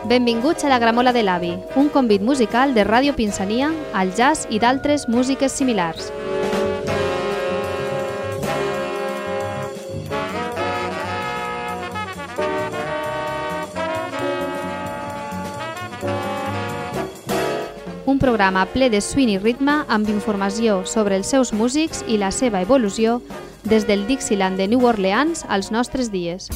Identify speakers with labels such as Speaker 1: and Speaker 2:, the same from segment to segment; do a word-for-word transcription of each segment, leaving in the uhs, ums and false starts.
Speaker 1: Benvinguts a la Gramola de l'Avi, un convit musical de Ràdio Pinsania, al jazz i d'altres músiques similars. Un programa ple de swing i ritme amb informació sobre els seus músics i la seva evolució des del Dixieland de New Orleans als nostres dies.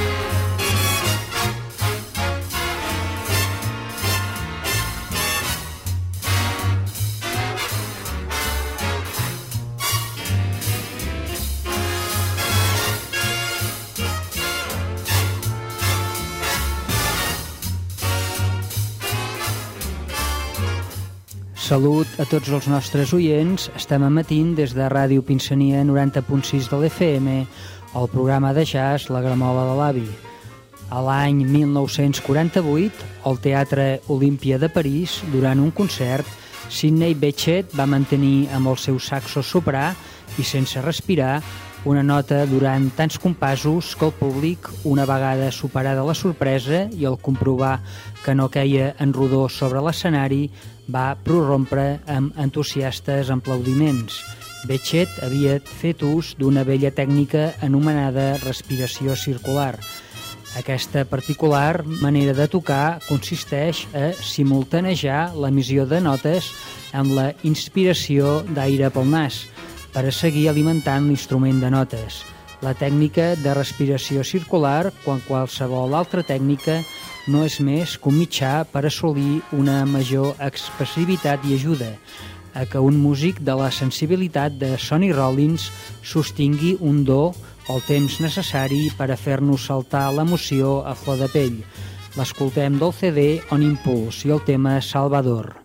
Speaker 2: Salut a tots els nostres oients. Estem emetint des de Ràdio Pinsania noranta punt sis de l'F M el programa de jazz La Gramola de l'Avi. A l'any mil nou-cents quaranta-vuit, al Teatre Olímpia de París, durant un concert, Sidney Bechet va mantenir amb el seu saxo soprà i sense respirar una nota durant tants compassos que el públic, una vegada superada la sorpresa i al comprovar que no queia en rodó sobre l'escenari, va prorrompre amb entusiastes aplaudiments. Bechet havia fet ús d'una vella tècnica anomenada respiració circular. Aquesta particular manera de tocar consisteix a simultanejar l'emissió de notes amb la inspiració d'aire pel nas, per a seguir alimentant l'instrument de notes. La tècnica de respiració circular, quan qualsevol altra tècnica, no és més que un mitjà per assolir una major expressivitat i ajuda a que un músic de la sensibilitat de Sonny Rollins sostingui un do o el temps necessari per a fer-nos saltar l'emoció a flor de pell. L'escoltem del C D On Impulse i el tema Salvador.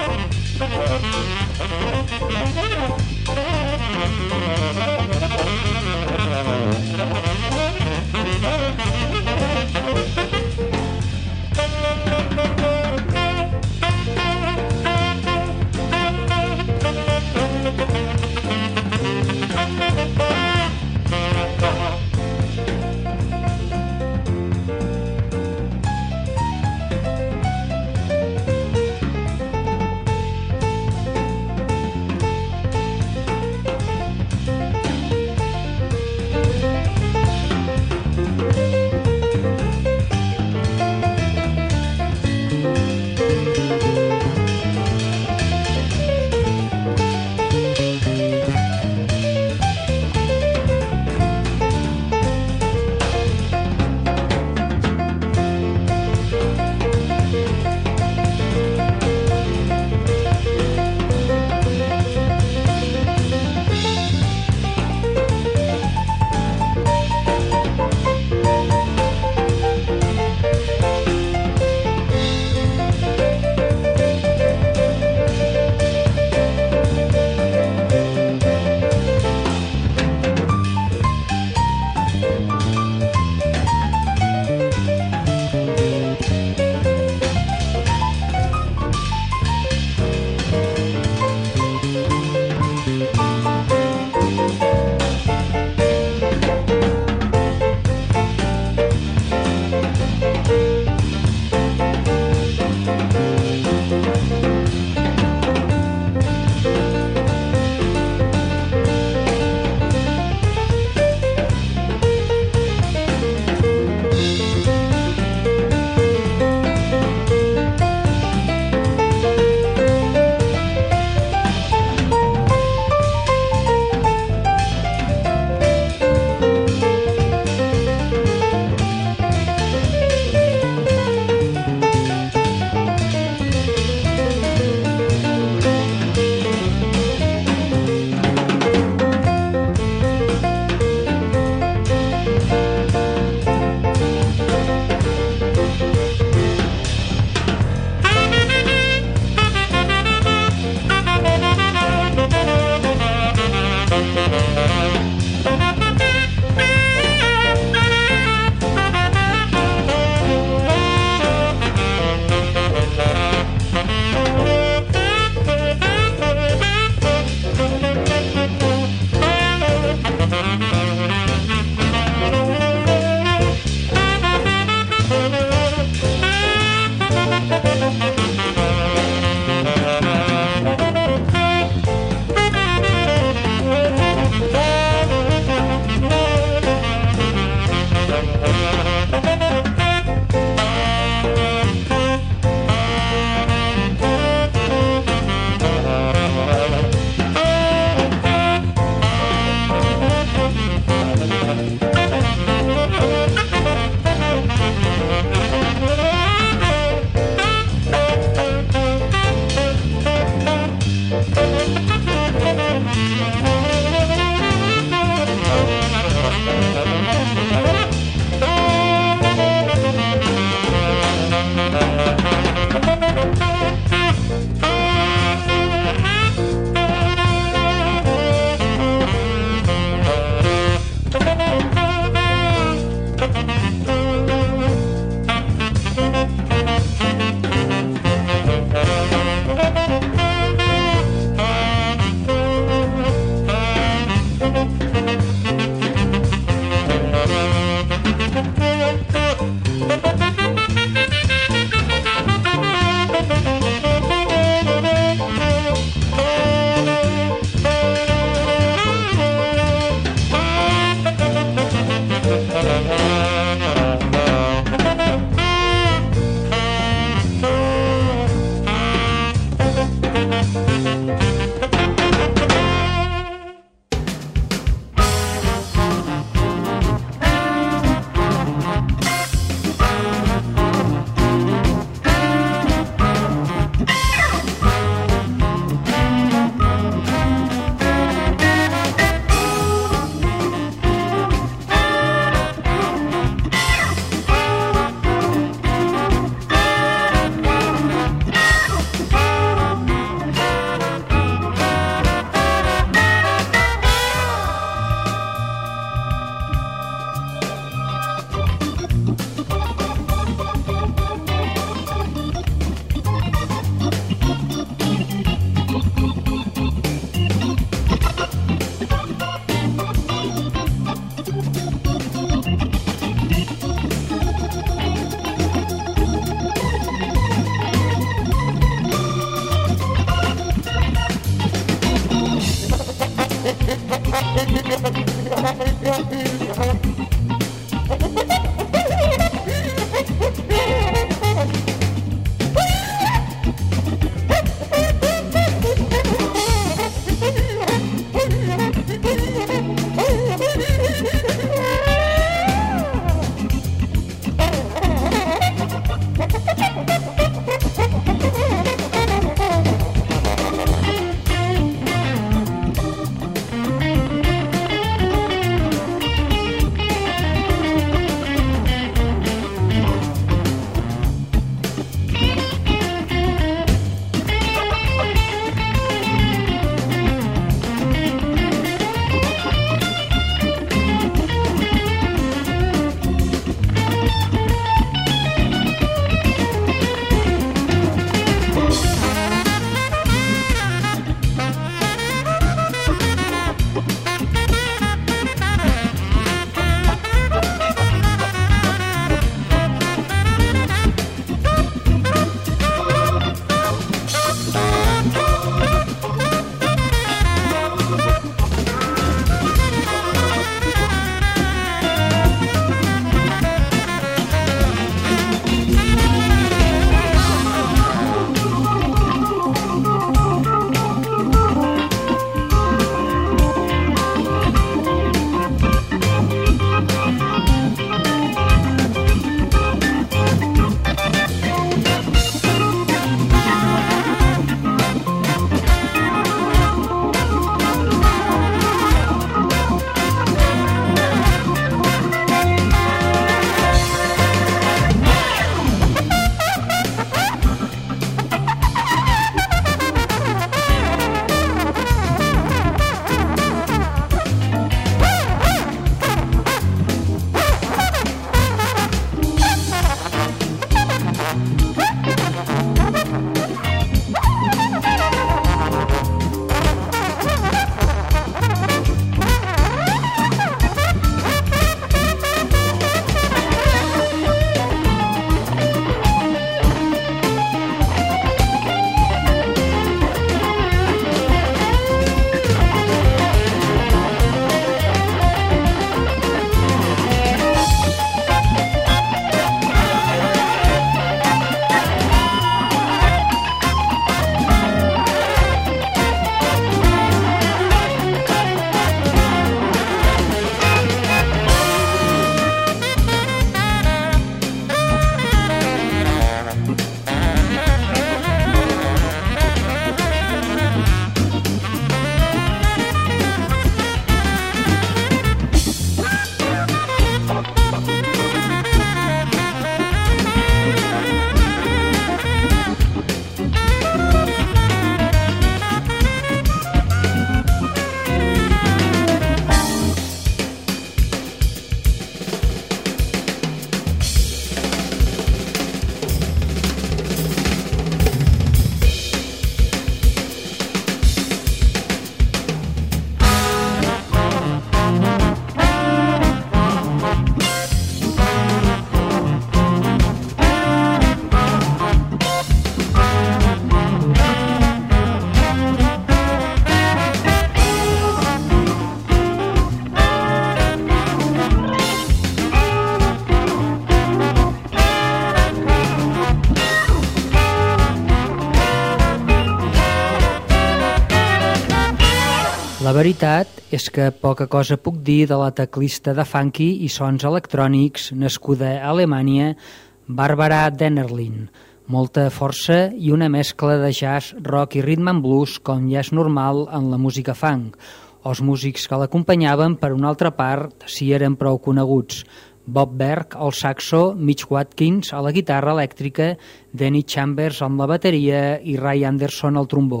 Speaker 2: La veritat és que poca cosa puc dir de la teclista de funky i sons electrònics nascuda a Alemanya, Barbara Dennerlein. Molta força i una mescla de jazz, rock i rhythm and blues, com ja és normal en la música funk. Els músics que l'acompanyaven, per una altra part, si eren prou coneguts. Bob Berg al saxo, Mitch Watkins a la guitarra elèctrica, Denny Chambers amb la bateria i Ray Anderson al trombó.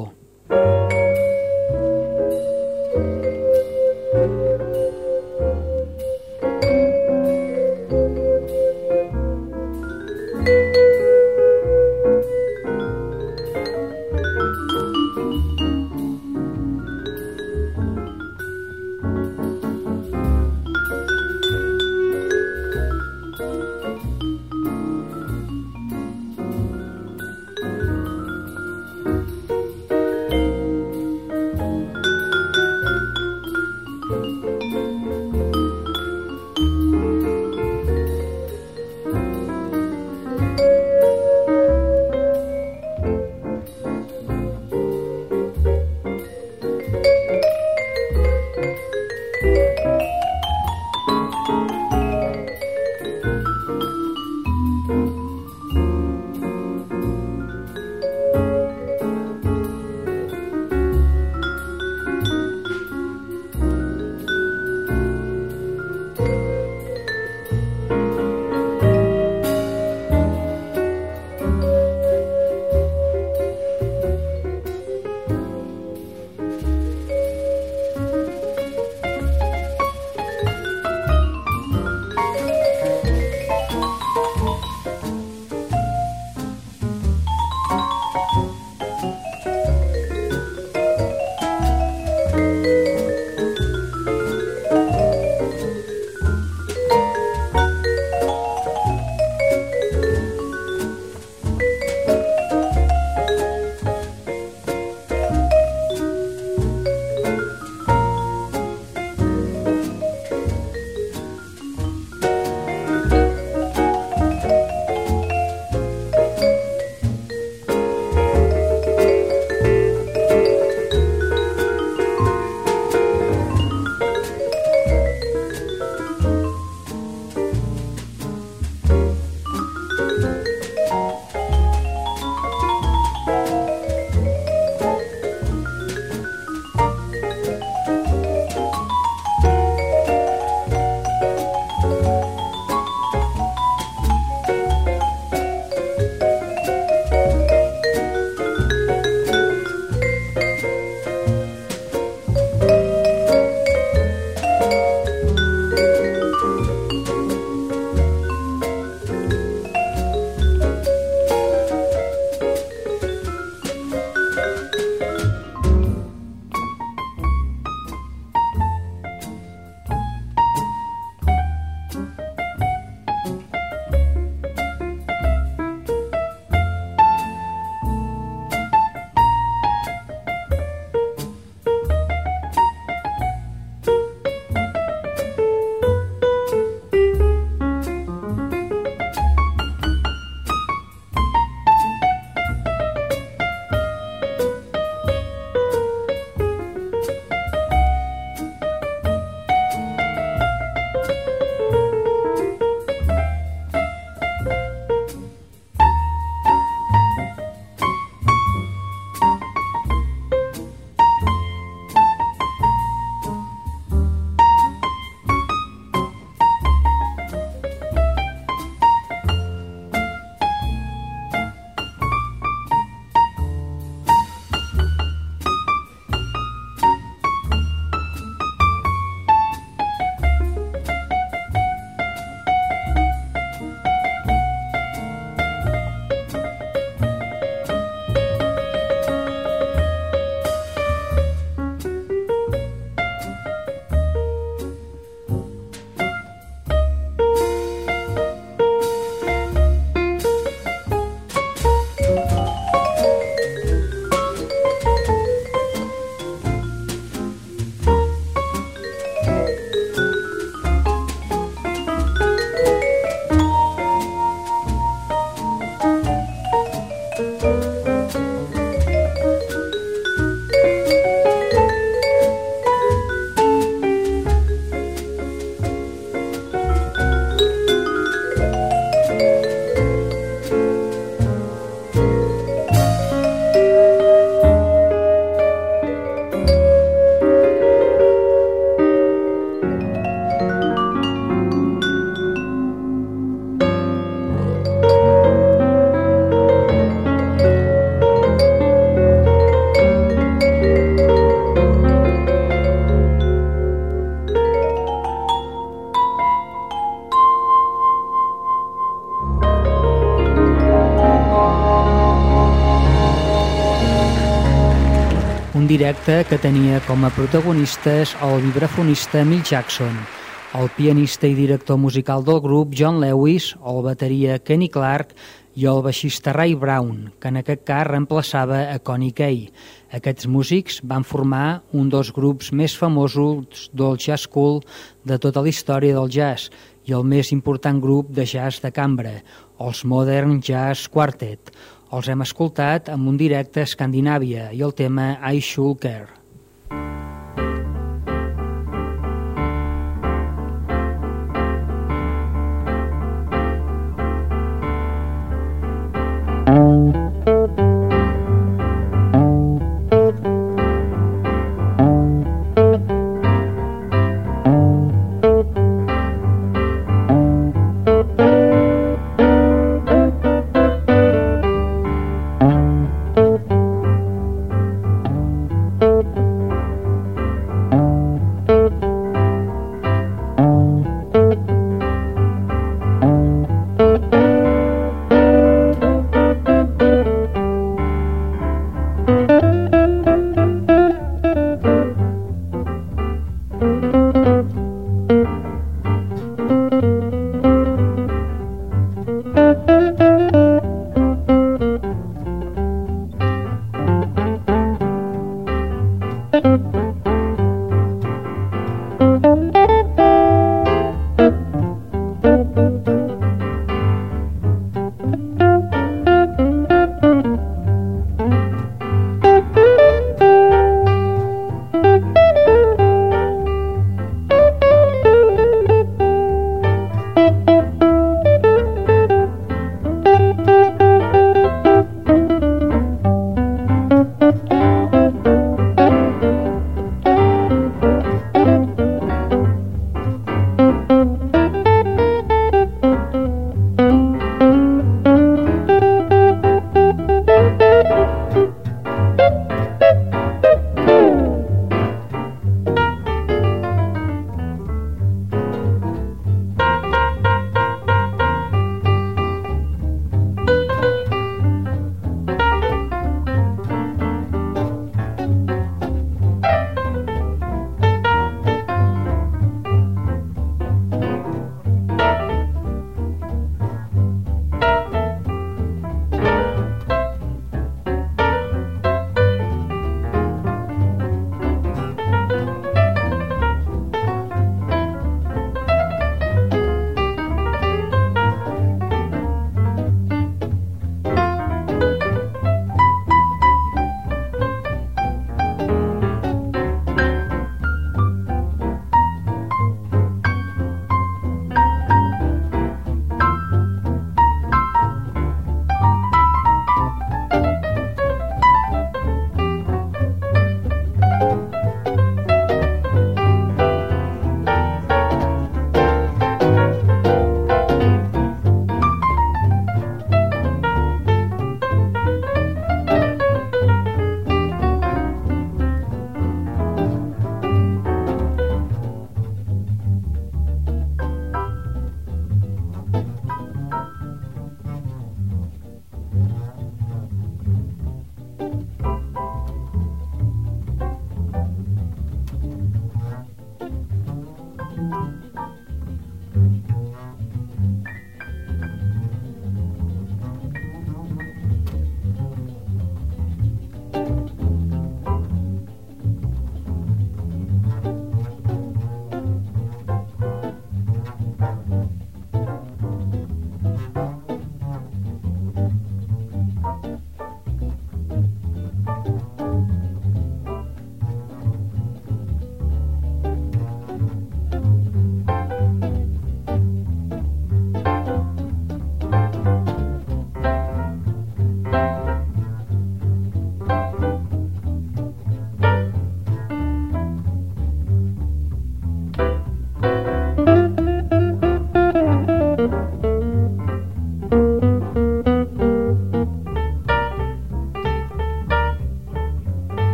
Speaker 2: un directe que tenia com a protagonistes el vibrafonista Mick Jackson, el pianista i director musical del grup John Lewis, el bateria Kenny Clarke i el baixista Ray Brown, que en aquest cas reemplaçava a Connie Kay. Aquests músics van formar un dels grups més famosos del jazz cool de tota la història del jazz i el més important grup de jazz de cambra, els Modern Jazz Quartet. Els hem escoltat amb un directe a Escandinàvia i el tema I Should Care.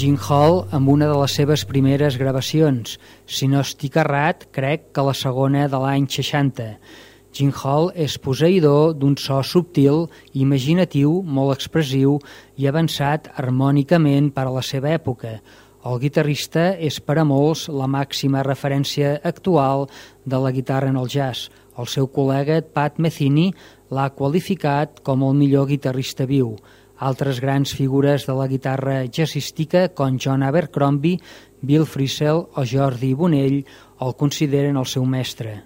Speaker 2: Gene Hall amb una de les seves primeres gravacions. Si no estic errat, crec que la segona de l'any seixanta. Gene Hall és posseïdor d'un so subtil, imaginatiu, molt expressiu i avançat harmònicament per a la seva època. El guitarrista és per a molts la màxima referència actual de la guitarra en el jazz. El seu col·lega Pat Metheny l'ha qualificat com el millor guitarrista viu. Altres grans figures de la guitarra jazzística, com John Abercrombie, Bill Frisell o Jordi Bonell, el consideren el seu mestre.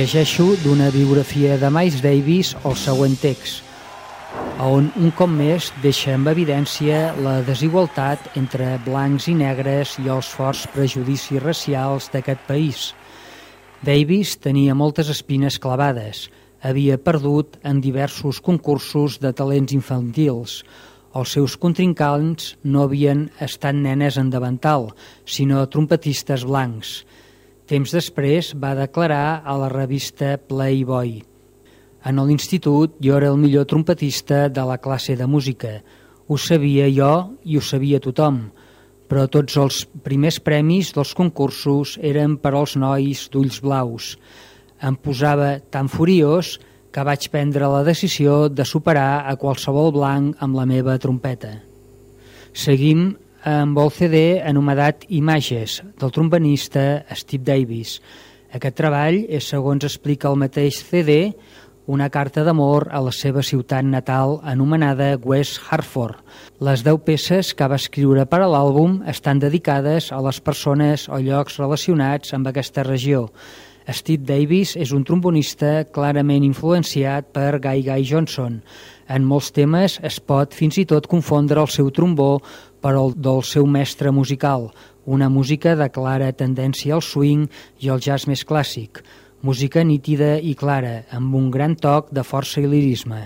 Speaker 2: llegeixo d'una biografia de Miles Davis el següent text, on un cop més deixa en evidència la desigualtat entre blancs i negres i els forts prejudicis racials d'aquest país. Davis tenia moltes espines clavades, havia perdut en diversos concursos de talents infantils. Els seus contrincants no havien estat nenes en davantal, sinó trompetistes blancs. Temps després va declarar a la revista Playboy: en l'institut jo era el millor trompetista de la classe de música. Ho sabia jo i ho sabia tothom, però tots els primers premis dels concursos eren per als nois d'ulls blaus. Em posava tan furiós que vaig prendre la decisió de superar a qualsevol blanc amb la meva trompeta. Seguim amb el C D anomenat Images, del trombonista Steve Davis. Aquest treball és, segons explica el mateix C D, una carta d'amor a la seva ciutat natal anomenada West Hartford. Les deu peces que va escriure per a l'àlbum estan dedicades a les persones o llocs relacionats amb aquesta regió. Steve Davis és un trombonista clarament influenciat per Guy Guy Johnson. En molts temes es pot fins i tot confondre el seu trombó per el del seu mestre musical, una música de clara tendència al swing i al jazz més clàssic. Música nítida i clara, amb un gran toc de força i lirisme.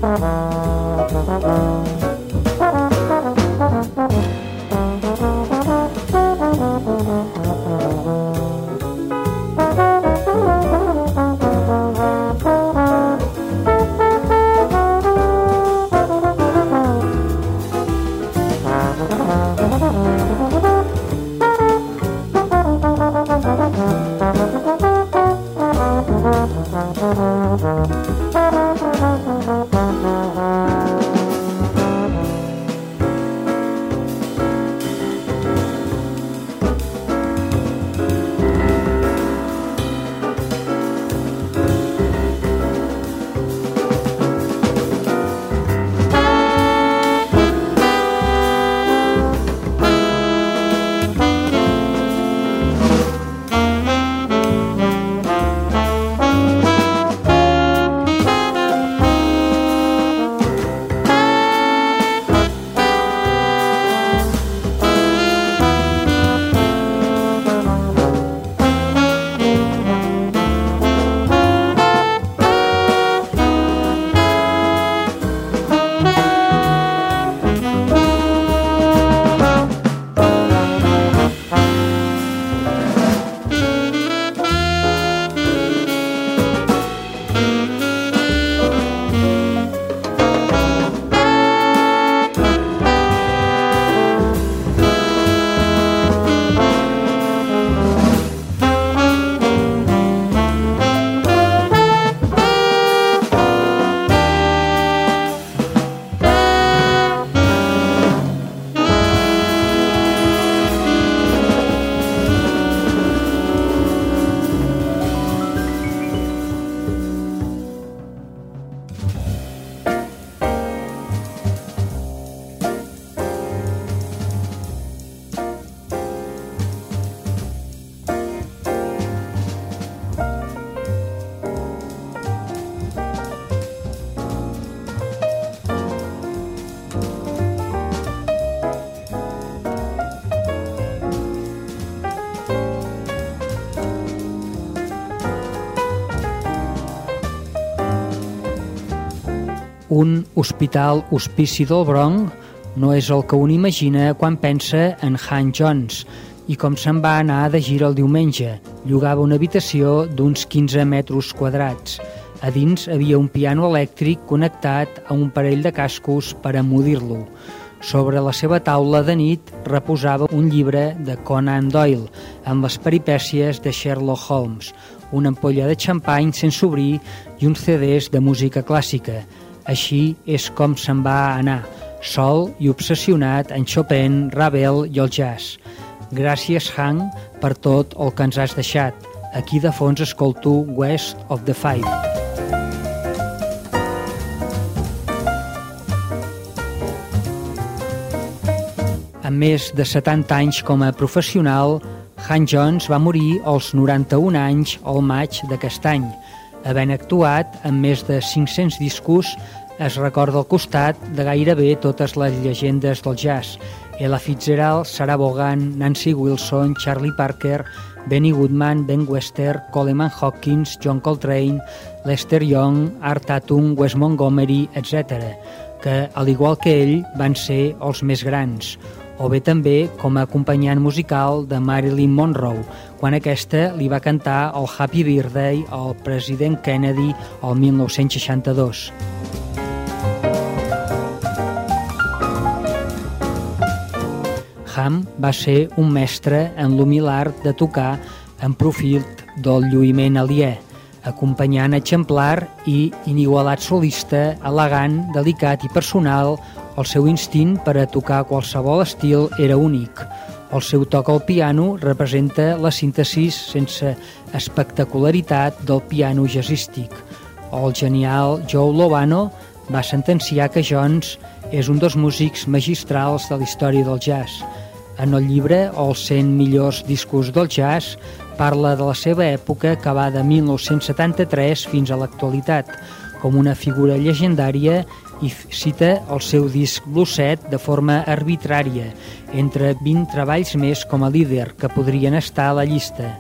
Speaker 2: Un hospital hospici del Bronx no és el que un imagina quan pensa en Hank Jones i com se'n va anar de gira el diumenge. Llogava una habitació d'uns quinze metres quadrats. A dins havia un piano elèctric connectat a un parell de cascos per emmudir-lo. Sobre la seva taula de nit reposava un llibre de Conan Doyle amb les peripècies de Sherlock Holmes, una ampolla de xampany sense obrir i uns C Ds de música clàssica. Així és com se'n va anar, sol i obsessionat en Chopin, Ravel i el jazz. Gràcies, Hank, per tot el que ens has deixat. Aquí de fons escolto West of the Five. Amb més de setanta anys com a professional, Hank Jones va morir als noranta-un anys al maig d'aquest any. Havent actuat en més de cinc-cents discos, es recorda al costat de gairebé totes les llegendes del jazz: Ella Fitzgerald, Sarah Vaughan, Nancy Wilson, Charlie Parker, Benny Goodman, Ben Webster, Coleman Hawkins, John Coltrane, Lester Young, Art Tatum, Wes Montgomery, etcètera, que, al igual que ell, van ser els més grans, o bé també com a acompanyant musical de Marilyn Monroe, quan aquesta li va cantar el Happy Birthday al president Kennedy el mil nou-cents seixanta-dos. Ham va ser un mestre en l'humil art de tocar en profit del lluïment aliè, acompanyant exemplar i inigualat solista, elegant, delicat i personal. El seu instint per a tocar qualsevol estil era únic. El seu toc al piano representa la síntesi sense espectacularitat del piano jazzístic. El genial Joe Lovano va sentenciar que Jones és un dels músics magistrals de la història del jazz. En el llibre Els cent millors discos del jazz parla de la seva època que va de mil nou-cents setanta-tres fins a l'actualitat, com una figura llegendària, i cita el seu disc blueset de forma arbitrària, entre vint treballs més com a líder que podrien estar a la llista.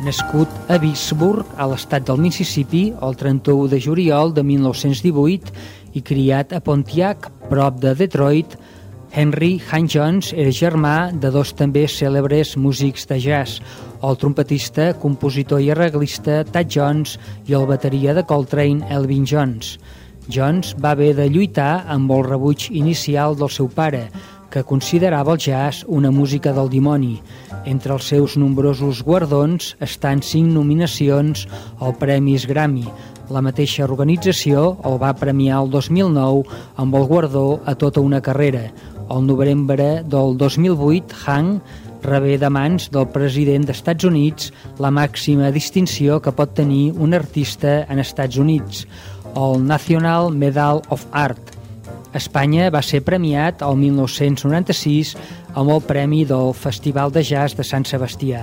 Speaker 2: Nascut a Vicksburg, a l'estat del Mississippi, el trenta-u de juliol de mil nou-cents divuit i criat a Pontiac, prop de Detroit, Henry Hank Jones era germà de dos també cèlebres músics de jazz, el trompetista, compositor i arreglista Thad Jones i el bateria de Coltrane Elvin Jones. Jones va haver de lluitar amb el rebuig inicial del seu pare, que considerava el jazz una música del dimoni. Entre els seus nombrosos guardons estan cinc nominacions al Premis Grammy. La mateixa organització el va premiar el dos mil nou amb el guardó a tota una carrera. El novembre del dos mil vuit, Hank rebé de mans del president dels Estats Units la màxima distinció que pot tenir un artista en Estats Units, el National Medal of Art. Espanya va ser premiat el mil nou-cents noranta-sis amb el premi del Festival de Jazz de Sant Sebastià.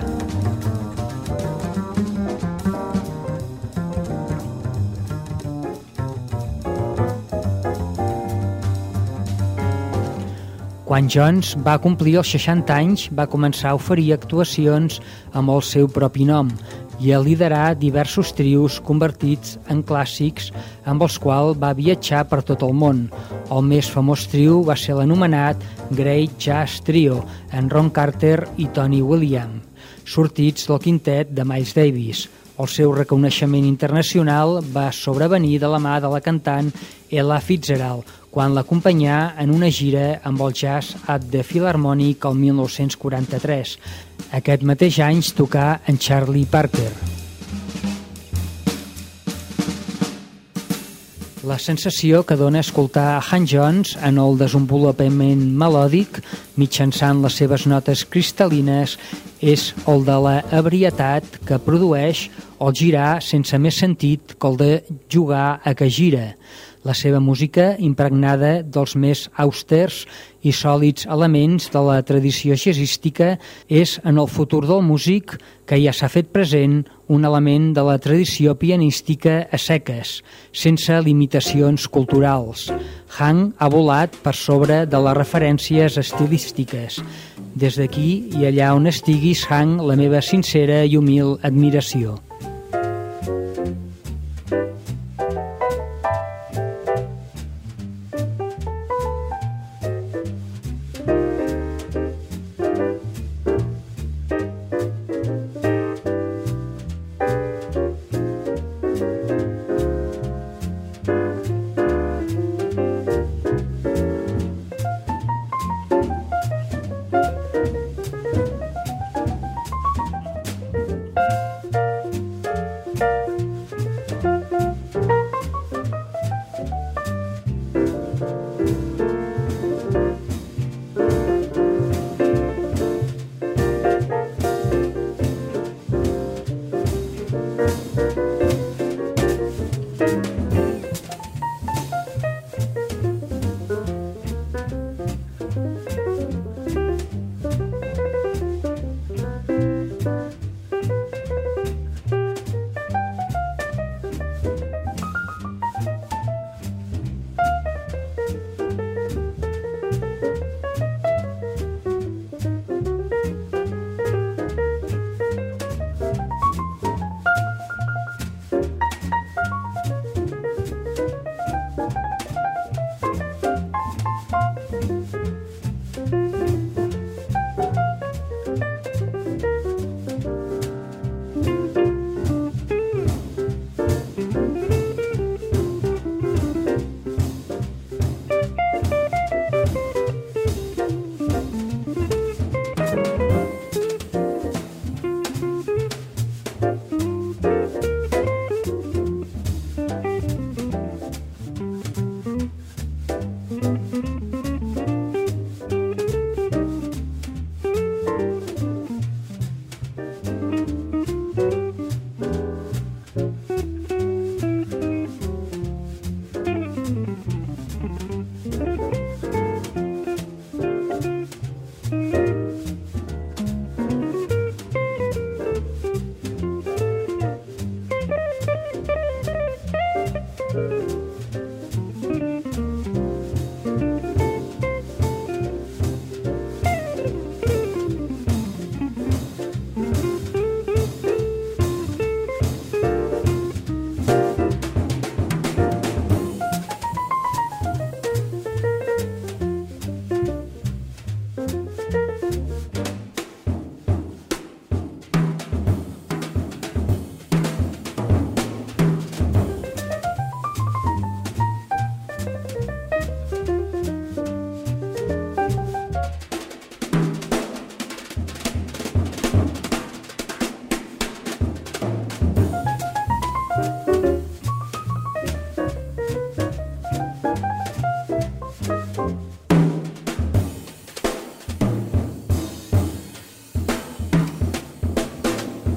Speaker 2: Quan Jones va complir els seixanta anys, va començar a oferir actuacions amb el seu propi nom i a liderar diversos trios convertits en clàssics amb els quals va viatjar per tot el món. El més famós trio va ser l'anomenat Great Jazz Trio, en Ron Carter i Tony Williams, sortits del quintet de Miles Davis. El seu reconeixement internacional va sobrevenir de la mà de la cantant Ella Fitzgerald, quan l'acompanyà en una gira amb el Jazz at the Philharmonic el mil nou-cents quaranta-tres. Aquest mateix any tocà en Charlie Parker. La sensació que dona escoltar a Hank Jones en el desenvolupament melòdic mitjançant les seves notes cristal·lines és el de la ebrietat que produeix el girar sense més sentit que el de jugar a que gira. La seva música, impregnada dels més austers i sòlids elements de la tradició jazzística, és, en el futur del músic, que ja s'ha fet present, un element de la tradició pianística a seques, sense limitacions culturals. Hank ha volat per sobre de les referències estilístiques. Des d'aquí i allà on estiguis, Hank, la meva sincera i humil admiració.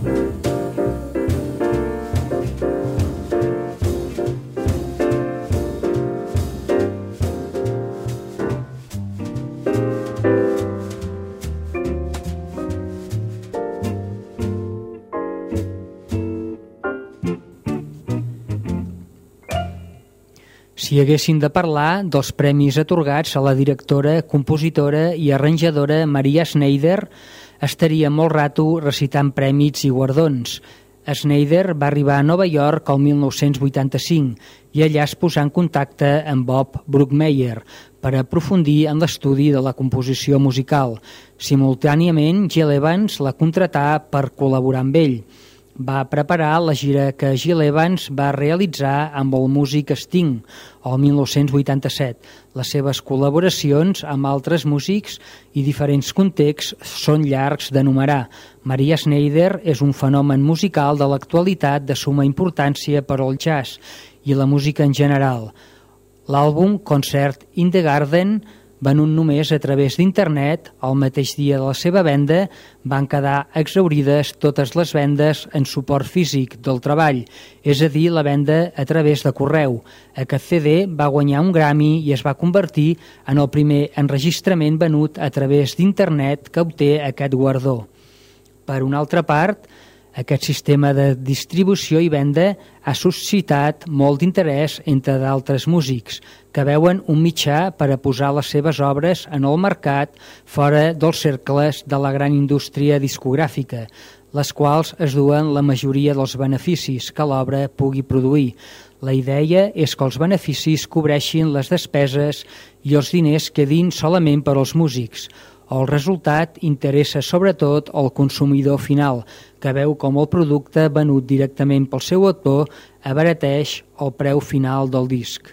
Speaker 2: Si haguéssim de parlar dels premis atorgats a la directora, compositora i arranjadora Maria Schneider, estaria molt rato recitant prèmits i guardons. Schneider va arribar a Nova York el mil nou-cents vuitanta-cinc i allà es posà en contacte amb Bob Brookmeyer per aprofundir en l'estudi de la composició musical. Simultàniament, Gil Evans la contratà per col·laborar amb ell. Va preparar la gira que Gil Evans va realitzar amb el músic Sting el mil nou-cents vuitanta-set. Les seves col·laboracions amb altres músics i diferents contexts són llargs d'enumerar. Maria Schneider és un fenomen musical de l'actualitat de suma importància per al jazz i la música en general. L'àlbum Concert in the Garden, venut només a través d'internet, el mateix dia de la seva venda, van quedar exhaurides totes les vendes en suport físic del treball, és a dir, la venda a través de correu. Aquest C D va guanyar un Grammy i es va convertir en el primer enregistrament venut a través d'internet que obté aquest guardó. Per una altra part, aquest sistema de distribució i venda ha suscitat molt d'interès entre d'altres músics que veuen un mitjà per a posar les seves obres en el mercat fora dels cercles de la gran indústria discogràfica, les quals es duen la majoria dels beneficis que l'obra pugui produir. La idea és que els beneficis cobreixin les despeses i els diners quedin solament per als músics. El resultat interessa sobretot al consumidor final, que veu com el producte venut directament pel seu autor abarateix el preu final del disc.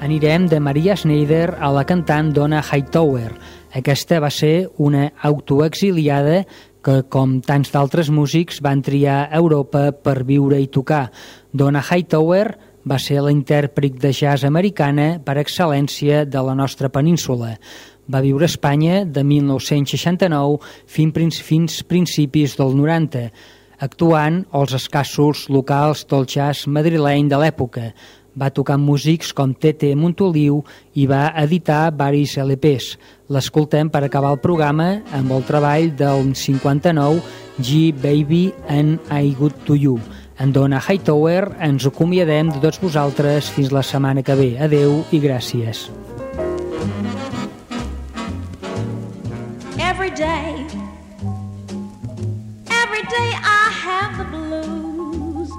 Speaker 2: Anirem de Maria Schneider a la cantant Donna Hightower. Aquesta va ser una autoexiliada que, com tants d'altres músics, van triar Europa per viure i tocar. Donna Hightower va ser la intèrpret de jazz americana per excel·lència de la nostra península. Va viure a Espanya de mil nou-cents seixanta-nou fins, fins principis del noranta, actuant als escassos locals del jazz madrileny de l'època. Va tocar amb músics com Tete Montoliu i va editar varis L Ps. L'escoltem per acabar el programa amb el treball del cinquanta-nou G Baby and I Good to You. En Donna Hightower ens acomiadem de tots vosaltres fins la setmana que ve. Adeu i gràcies.
Speaker 3: Every day, every day I have the blues.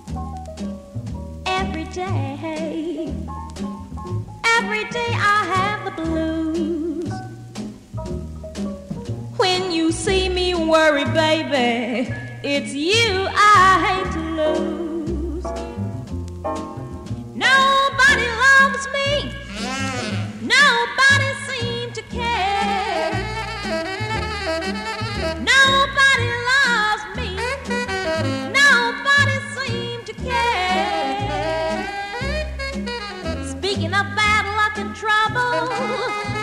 Speaker 3: Every day, every day I have the blues. When you see me worry, baby, it's you I hate to lose. Nobody loves me, nobody seems to care. Nobody loves me, nobody seems to care. Speaking of bad luck and trouble,